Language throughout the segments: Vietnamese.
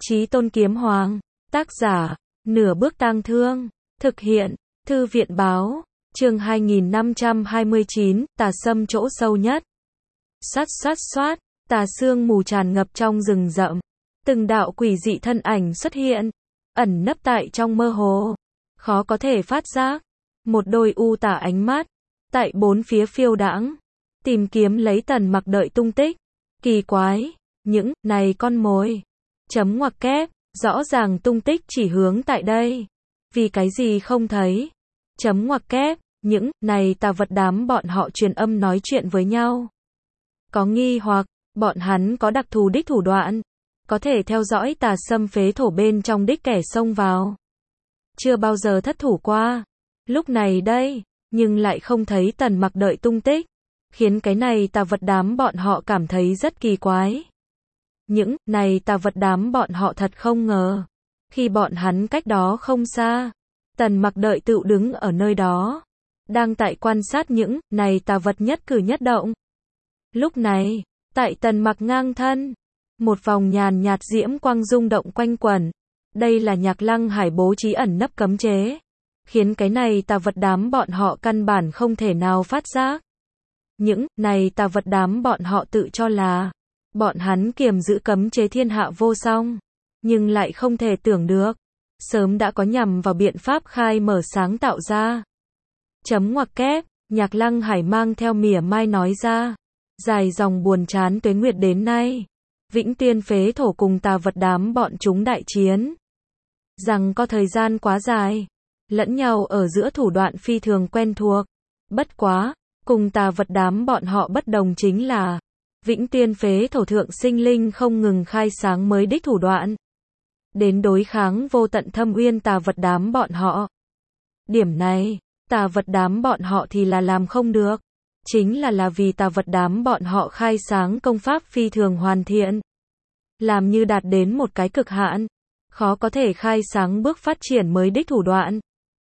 Chí Tôn Kiếm Hoàng. Tác giả, Nửa Bước Tang Thương. Thực hiện, Thư viện Báo. Chương 2529, Tà Sâm chỗ sâu nhất. Xoát xoát xoát, tà sương mù tràn ngập trong rừng rậm. Từng đạo quỷ dị thân ảnh xuất hiện, ẩn nấp tại trong mơ hồ, khó có thể phát giác. Một đôi u tà ánh mắt, tại bốn phía phiêu đãng, tìm kiếm lấy Tần Mặc đợi tung tích. Kỳ quái, những này con mồi. Chấm ngoặc kép, rõ ràng tung tích chỉ hướng tại đây. Vì cái gì không thấy? Chấm ngoặc kép, những này tà vật đám bọn họ truyền âm nói chuyện với nhau. Có nghi hoặc, bọn hắn có đặc thù đích thủ đoạn, có thể theo dõi tà sâm phế thổ bên trong đích kẻ xông vào. Chưa bao giờ thất thủ qua. Lúc này đây, nhưng lại không thấy Tần Mặc đợi tung tích, khiến cái này tà vật đám bọn họ cảm thấy rất kỳ quái. Những này tà vật đám bọn họ thật không ngờ, khi bọn hắn cách đó không xa, Tần Mặc đợi tự đứng ở nơi đó, đang tại quan sát những này tà vật nhất cử nhất động. Lúc này, tại Tần Mặc ngang thân, một vòng nhàn nhạt diễm quang rung động quanh quẩn. Đây là Nhạc Lăng Hải bố trí ẩn nấp cấm chế, khiến cái này tà vật đám bọn họ căn bản không thể nào phát giác. Những này tà vật đám bọn họ tự cho là bọn hắn kiềm giữ cấm chế thiên hạ vô song, nhưng lại không thể tưởng được, sớm đã có nhằm vào biện pháp khai mở sáng tạo ra. Chấm ngoặc kép, Nhạc Lăng Hải mang theo mỉa mai nói ra, dài dòng buồn chán tuế nguyệt đến nay, Vĩnh Tiên phế thổ cùng tà vật đám bọn chúng đại chiến. Rằng có thời gian quá dài, lẫn nhau ở giữa thủ đoạn phi thường quen thuộc. Bất quá, cùng tà vật đám bọn họ bất đồng chính là, Vĩnh Tiên phế thổ thượng sinh linh không ngừng khai sáng mới đích thủ đoạn, đến đối kháng vô tận thâm uyên tà vật đám bọn họ. Điểm này, tà vật đám bọn họ thì là làm không được. Chính là vì tà vật đám bọn họ khai sáng công pháp phi thường hoàn thiện, làm như đạt đến một cái cực hạn, khó có thể khai sáng bước phát triển mới đích thủ đoạn.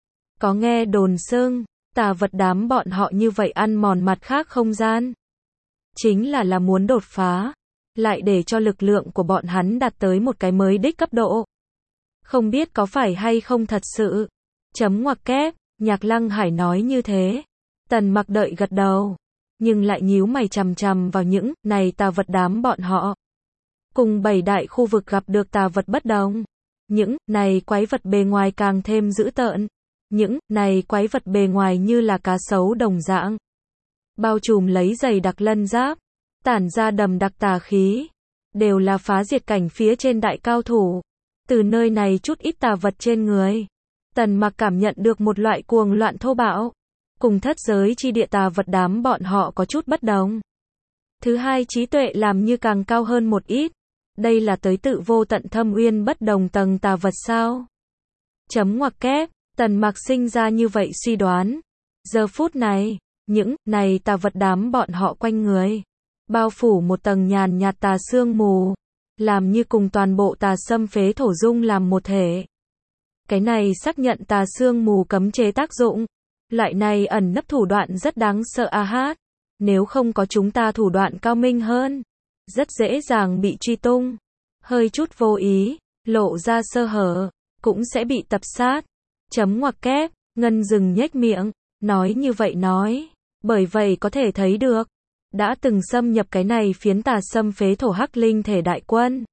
Có nghe đồn xưng, tà vật đám bọn họ như vậy ăn mòn mặt khác không gian. Chính là muốn đột phá, lại để cho lực lượng của bọn hắn đạt tới một cái mới đích cấp độ. Không biết có phải hay không thật sự. Chấm ngoặc kép, Nhạc Lăng Hải nói như thế. Tần Mặc đợi gật đầu, nhưng lại nhíu mày chằm chằm vào những này tà vật đám bọn họ. Cùng 7 đại khu vực gặp được tà vật bất đồng, những này quái vật bề ngoài càng thêm dữ tợn. Những này quái vật bề ngoài như là cá sấu đồng dạng, bao trùm lấy dày đặc lân giáp, tản ra đầm đặc tà khí, đều là phá diệt cảnh phía trên đại cao thủ. Từ nơi này chút ít tà vật trên người, Tần Mặc cảm nhận được một loại cuồng loạn thô bạo, cùng thất giới chi địa tà vật đám bọn họ có chút bất đồng. Thứ hai, trí tuệ làm như càng cao hơn một ít. Đây là tới tự vô tận thâm uyên bất đồng tầng tà vật sao? Chấm ngoặc kép, Tần Mặc sinh ra như vậy suy đoán. Giờ phút này, những này tà vật đám bọn họ quanh người, bao phủ một tầng nhàn nhạt tà sương mù, làm như cùng toàn bộ tà sâm phế thổ dung làm một thể. Cái này xác nhận tà sương mù cấm chế tác dụng. Loại này ẩn nấp thủ đoạn rất đáng sợ a hát. Nếu không có chúng ta thủ đoạn cao minh hơn, rất dễ dàng bị truy tung. Hơi chút vô ý, lộ ra sơ hở, cũng sẽ bị tập sát. Chấm ngoặc kép, Ngân dừng nhếch miệng, nói như vậy nói. Bởi vậy có thể thấy được, đã từng xâm nhập cái này phiến tà sâm phế thổ hắc linh thể đại quân.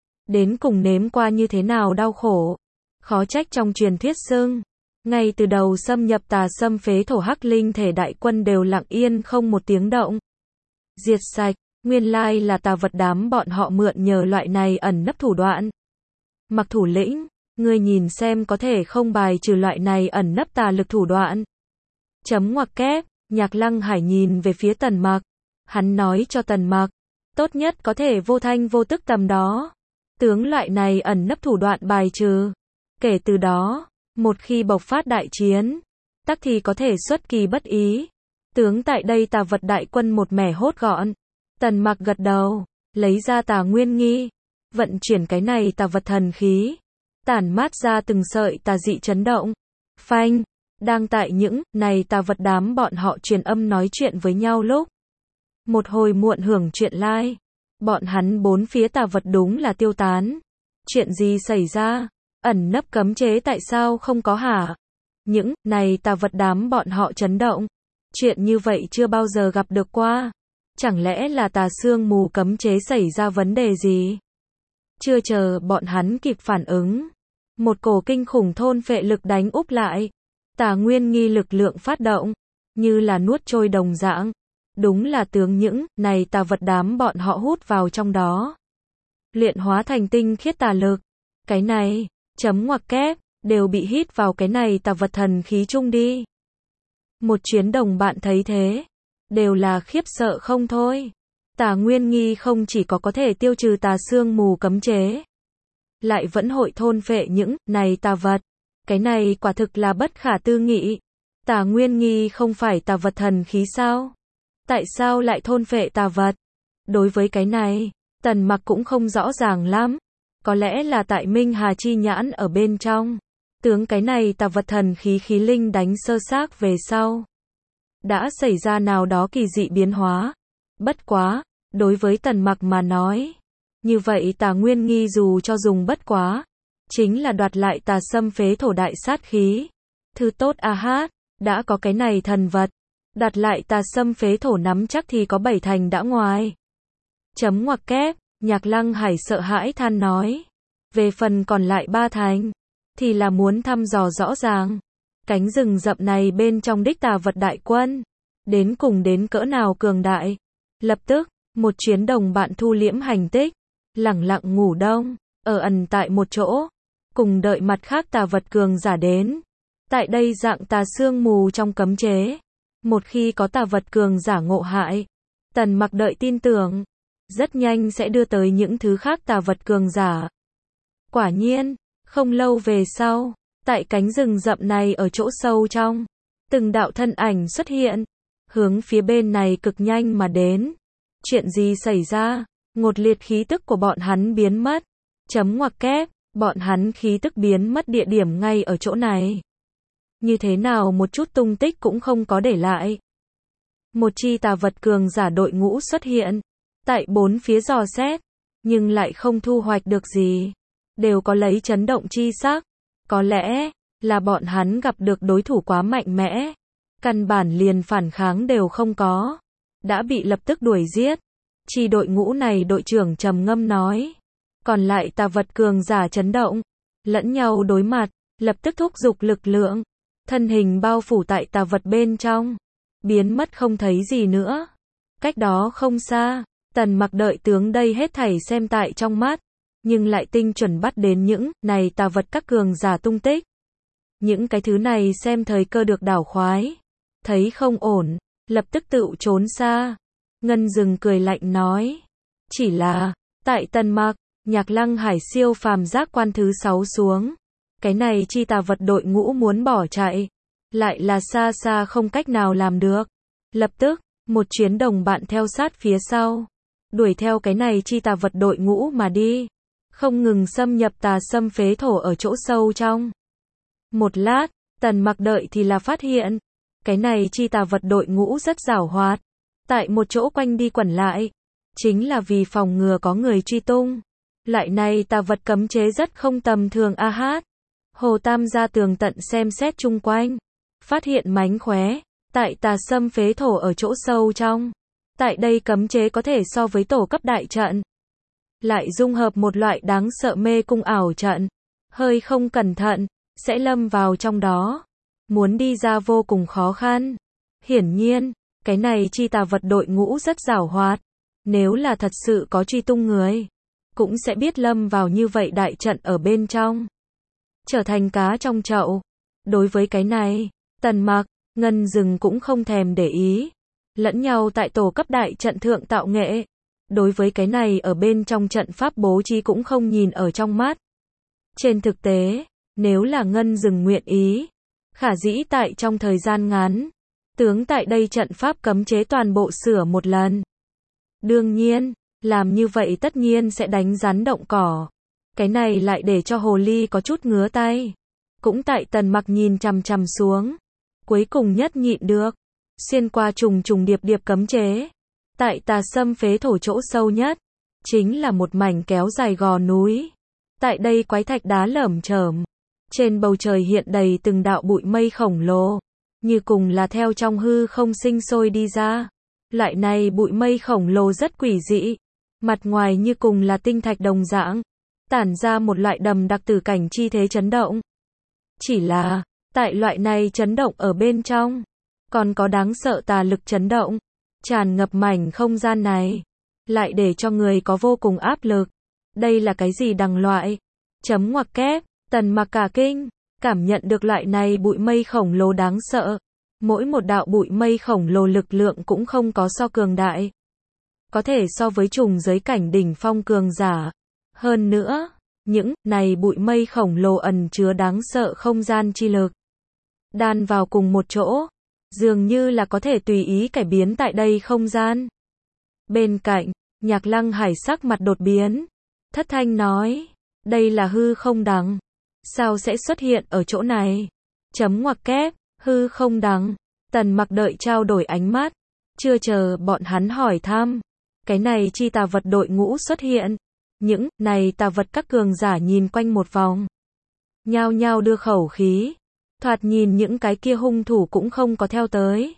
Đến cùng nếm qua như thế nào đau khổ. Khó trách trong truyền thuyết xưng, ngay từ đầu xâm nhập tà sâm phế thổ hắc linh thể đại quân đều lặng yên không một tiếng động. Diệt sạch, nguyên lai là tà vật đám bọn họ mượn nhờ loại này ẩn nấp thủ đoạn. Mặc thủ lĩnh, ngươi nhìn xem có thể không bài trừ loại này ẩn nấp tà lực thủ đoạn. Chấm ngoặc kép, Nhạc Lăng Hải nhìn về phía Tần Mặc. Hắn nói cho Tần Mặc, tốt nhất có thể vô thanh vô tức tầm đó. Tướng loại này ẩn nấp thủ đoạn bài trừ. Kể từ đó, một khi bộc phát đại chiến, tắc thì có thể xuất kỳ bất ý. Tướng tại đây tà vật đại quân một mẻ hốt gọn. Tần Mặc gật đầu, lấy ra tà nguyên nghi, vận chuyển cái này tà vật thần khí, tản mát ra từng sợi tà dị chấn động. Phanh, đang tại những này tà vật đám bọn họ truyền âm nói chuyện với nhau lúc. Một hồi muộn hưởng chuyện lai, bọn hắn bốn phía tà vật đúng là tiêu tán. Chuyện gì xảy ra? Ẩn nấp cấm chế tại sao không có hả? Những này tà vật đám bọn họ chấn động. Chuyện như vậy chưa bao giờ gặp được qua. Chẳng lẽ là tà sương mù cấm chế xảy ra vấn đề gì? Chưa chờ bọn hắn kịp phản ứng, một cổ kinh khủng thôn phệ lực đánh úp lại. Tà nguyên nghi lực lượng phát động, như là nuốt trôi đồng dạng. Đúng là tướng những này tà vật đám bọn họ hút vào trong đó. Luyện hóa thành tinh khiết tà lực. Cái này, chấm ngoặc kép, đều bị hít vào cái này tà vật thần khí chung đi. Một chuyến đồng bạn thấy thế, đều là khiếp sợ không thôi. Tà nguyên nghi không chỉ có thể tiêu trừ tà sương mù cấm chế, lại vẫn hội thôn phệ những này tà vật. Cái này quả thực là bất khả tư nghị. Tà nguyên nghi không phải tà vật thần khí sao? Tại sao lại thôn phệ tà vật? Đối với cái này, Tần Mặc cũng không rõ ràng lắm. Có lẽ là tại Minh Hà chi nhãn ở bên trong. Tướng cái này tà vật thần khí khí linh đánh sơ xác về sau. Đã xảy ra nào đó kỳ dị biến hóa. Bất quá, đối với Tần Mặc mà nói. Như vậy tà nguyên nghi dù cho dùng bất quá. Chính là đoạt lại tà xâm phế thổ đại sát khí. Thứ tốt a hát, đã có cái này thần vật. Đặt lại tà xâm phế thổ nắm chắc thì có 7 thành đã ngoài. Chấm ngoặc kép, Nhạc Lăng Hải sợ hãi than nói. Về phần còn lại 3 thành, thì là muốn thăm dò rõ ràng. Cánh rừng rậm này bên trong đích tà vật đại quân. Đến cùng đến cỡ nào cường đại. Lập tức, một chuyến đồng bạn thu liễm hành tích. Lẳng lặng ngủ đông, ở ẩn tại một chỗ. Cùng đợi mặt khác tà vật cường giả đến. Tại đây dạng tà sương mù trong cấm chế. Một khi có tà vật cường giả ngộ hại, Tần Mặc đợi tin tưởng, rất nhanh sẽ đưa tới những thứ khác tà vật cường giả. Quả nhiên, không lâu về sau, tại cánh rừng rậm này ở chỗ sâu trong, từng đạo thân ảnh xuất hiện, hướng phía bên này cực nhanh mà đến. Chuyện gì xảy ra? Ngột liệt khí tức của bọn hắn biến mất. Chấm ngoặc kép, bọn hắn khí tức biến mất địa điểm ngay ở chỗ này. Như thế nào một chút tung tích cũng không có để lại. Một chi tà vật cường giả đội ngũ xuất hiện, tại bốn phía dò xét, nhưng lại không thu hoạch được gì. Đều có lấy chấn động chi sắc. Có lẽ là bọn hắn gặp được đối thủ quá mạnh mẽ. Căn bản liền phản kháng đều không có. Đã bị lập tức đuổi giết. Chi đội ngũ này đội trưởng trầm ngâm nói. Còn lại tà vật cường giả chấn động. Lẫn nhau đối mặt, lập tức thúc giục lực lượng. Thân hình bao phủ tại tà vật bên trong. Biến mất không thấy gì nữa. Cách đó không xa, Tần Mặc đợi tướng đây hết thảy xem tại trong mắt. Nhưng lại tinh chuẩn bắt đến những này tà vật các cường giả tung tích. Những cái thứ này xem thời cơ được đảo khoái. Thấy không ổn, lập tức tự trốn xa. Ngân Dừng cười lạnh nói. Chỉ là, tại Tần Mặc, Nhạc Lăng Hải siêu phàm giác quan thứ 6 xuống. Cái này chi tà vật đội ngũ muốn bỏ chạy. Lại là xa xa không cách nào làm được. Lập tức, một chuyến đồng bạn theo sát phía sau. Đuổi theo cái này chi tà vật đội ngũ mà đi. Không ngừng xâm nhập tà xâm phế thổ ở chỗ sâu trong. Một lát, Tần Mặc đợi thì là phát hiện. Cái này chi tà vật đội ngũ rất giảo hoạt. Tại một chỗ quanh đi quẩn lại. Chính là vì phòng ngừa có người truy tung. Loại này tà vật cấm chế rất không tầm thường a hát. Hồ Tam ra tường tận xem xét chung quanh. Phát hiện mánh khóe. Tại tà xâm phế thổ ở chỗ sâu trong. Tại đây cấm chế có thể so với tổ cấp đại trận. Lại dung hợp một loại đáng sợ mê cung ảo trận. Hơi không cẩn thận, sẽ lâm vào trong đó. Muốn đi ra vô cùng khó khăn. Hiển nhiên, cái này chi tà vật đội ngũ rất giảo hoạt. Nếu là thật sự có truy tung người, cũng sẽ biết lâm vào như vậy đại trận ở bên trong. Trở thành cá trong chậu. Đối với cái này, Tần Mặc, Ngân Dừng cũng không thèm để ý. Lẫn nhau tại tổ cấp đại trận thượng tạo nghệ. Đối với cái này ở bên trong trận pháp bố trí cũng không nhìn ở trong mắt. Trên thực tế, nếu là Ngân Dừng nguyện ý, khả dĩ tại trong thời gian ngắn, tướng tại đây trận pháp cấm chế toàn bộ sửa một lần. Đương nhiên, làm như vậy tất nhiên sẽ đánh rắn động cỏ. Cái này lại để cho hồ ly có chút ngứa tay. Cũng tại Tần Mặc nhìn chằm chằm xuống. Cuối cùng nhất nhịn được. Xuyên qua trùng trùng điệp điệp cấm chế. Tại tà xâm phế thổ chỗ sâu nhất. Chính là một mảnh kéo dài gò núi. Tại đây quái thạch đá lởm chởm. Trên bầu trời hiện đầy từng đạo bụi mây khổng lồ. Như cùng là theo trong hư không sinh sôi đi ra. Loại này bụi mây khổng lồ rất quỷ dị. Mặt ngoài như cùng là tinh thạch đồng dạng. Tản ra một loại đầm đặc tử cảnh chi thế chấn động. Chỉ là, tại loại này chấn động ở bên trong, còn có đáng sợ tà lực chấn động. Tràn ngập mảnh không gian này. Lại để cho người có vô cùng áp lực. Đây là cái gì đằng loại? Chấm ngoặc kép, Tần Mặc cả kinh. Cảm nhận được loại này bụi mây khổng lồ đáng sợ. Mỗi một đạo bụi mây khổng lồ lực lượng cũng không có so cường đại. Có thể so với trùng giới cảnh đỉnh phong cường giả. Hơn nữa, những này bụi mây khổng lồ ẩn chứa đáng sợ không gian chi lực. Đan vào cùng một chỗ, dường như là có thể tùy ý cải biến tại đây không gian. Bên cạnh, Nhạc Lăng Hải sắc mặt đột biến. Thất thanh nói, đây là hư không đằng. Sao sẽ xuất hiện ở chỗ này? Chấm ngoặc kép, hư không đằng. Tần Mặc đợi trao đổi ánh mắt. Chưa chờ bọn hắn hỏi thăm. Cái này chi tà vật đội ngũ xuất hiện. Những này tà vật các cường giả nhìn quanh một vòng. Nhao nhao đưa khẩu khí. Thoạt nhìn những cái kia hung thủ cũng không có theo tới.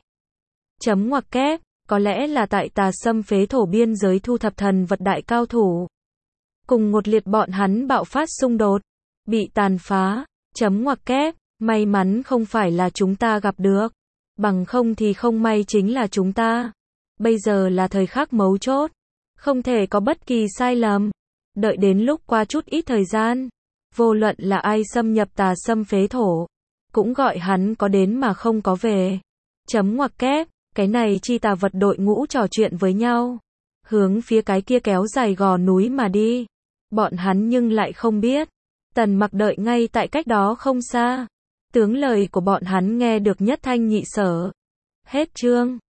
Chấm ngoặc kép, có lẽ là tại Tà Sâm phế thổ biên giới thu thập thần vật đại cao thủ. Cùng một liệt bọn hắn bạo phát xung đột. Bị tàn phá. Chấm ngoặc kép, may mắn không phải là chúng ta gặp được. Bằng không thì không may chính là chúng ta. Bây giờ là thời khắc mấu chốt. Không thể có bất kỳ sai lầm. Đợi đến lúc qua chút ít thời gian. Vô luận là ai xâm nhập Tà Sâm phế thổ. Cũng gọi hắn có đến mà không có về. Chấm ngoặc kép, cái này chi tà vật đội ngũ trò chuyện với nhau. Hướng phía cái kia kéo dài gò núi mà đi. Bọn hắn nhưng lại không biết. Tần Mặc đợi ngay tại cách đó không xa. Tướng lời của bọn hắn nghe được nhất thanh nhị sở. Hết chương.